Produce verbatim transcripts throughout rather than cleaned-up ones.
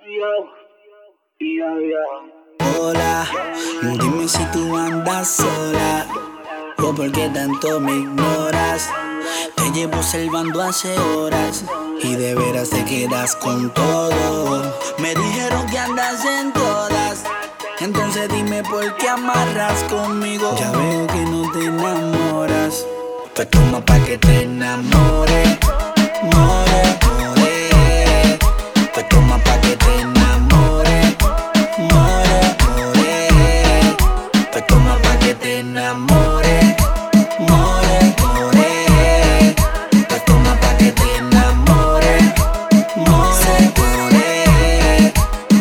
Yo, yo, yo. Hola, dime si tú andas sola o por qué tanto me ignoras. Te llevo observando hace horas y de veras te quedas con todo. Me dijeron que andas en todas, entonces dime por qué amarras conmigo. Ya veo que no te enamoras, pues toma pa' que te enamore. More, more, pues toma pa' que te enamore. More, more, pues toma pa' que te enamore. More, more, pues toma pa' que te enamore. More, more.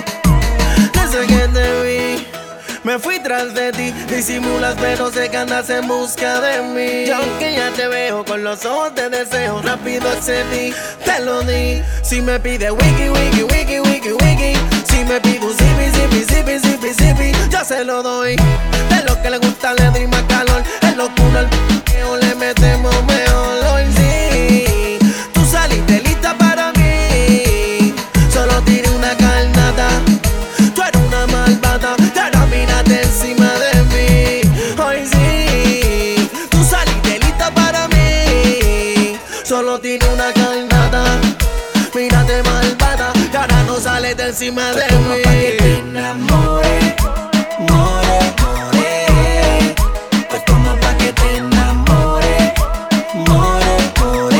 Desde que te vi, me fui tras de ti. Disimulas pero sé que andas en busca de mí. Y aunque ya te veo con los ojos de deseo, rápido accedí, te lo di. Si me pide wiki, wiki, wiki, wiki, wiki, si me pide un zipi, zipi, zipi, zipi, zipi, yo se lo doy. De lo que le gusta le doy más calor. Es locura al p***eo, le metemos mejor. Hoy sí, tú saliste lista para mí. Solo tiré una carnata. Tú eres una malvada, y ahora mírate encima de mí. Hoy sí, tú saliste lista para mí. Solo tiene una carnata. Mírate malvada, y ahora no sales de encima de Pues toma mí. pa' que te enamore. More, more, pues toma pa' que te enamore. More,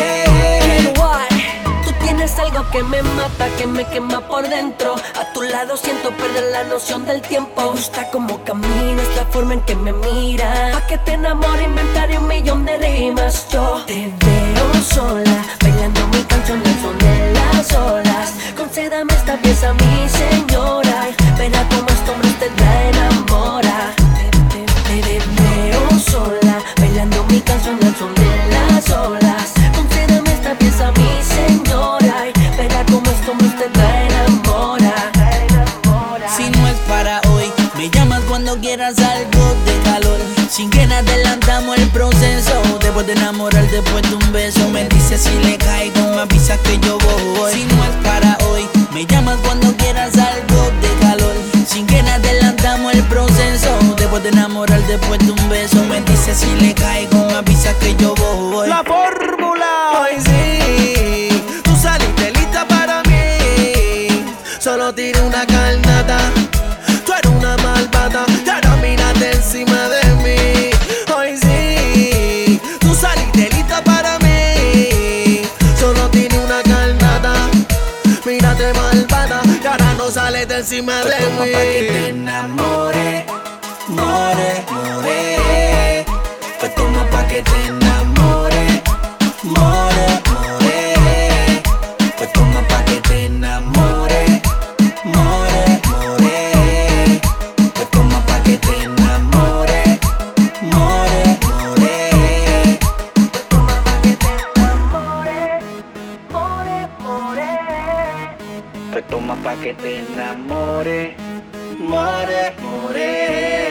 more. Tú tienes algo que me mata, que me quema por dentro. A tu lado siento perder la noción del tiempo. Me gusta cómo caminas, la forma en que me miras. Pa' que te enamore inventaré un millón de rimas. Yo te veo sola, bailando mi canción al son de las olas. Concédame esta pieza, mi señora. Verá cómo este hombre usted la enamora. Te, te, te veo sola, bailando mi canción al son de las olas. Concédame esta pieza, mi señora. Verá cómo este hombre usted la enamora. Si no es para hoy, me llamas cuando quieras algo de calor. Sin que nos adelantamos el proceso. Después de enamorar, después de un beso, me dices si le caigo, me avisas que yo voy. Si no es para hoy, me llamas cuando quieras algo de calor. Sin que nos adelantamos el proceso. Después de enamorar, después de un beso, me dices si le caigo, me avisas que yo voy. La fórmula. Hoy sí, tú saliste lista para mí. Solo tiré una carnata. Tú eres una malvada, y ahora mírate encima de mí. Hoy sí, tú saliste lista para mí. Solo tiré una carnata. Mírate malvada, y ahora no sales de encima Pues de toma pa' que te mí. enamore. More, more, pues toma pa' que te enamore. More, more, pues toma pa' que te enamore. More, more, pues toma pa' que te enamore. More, more, pues toma pa' que te enamore. More, more. Pues toma pa' que te enamore. More, more.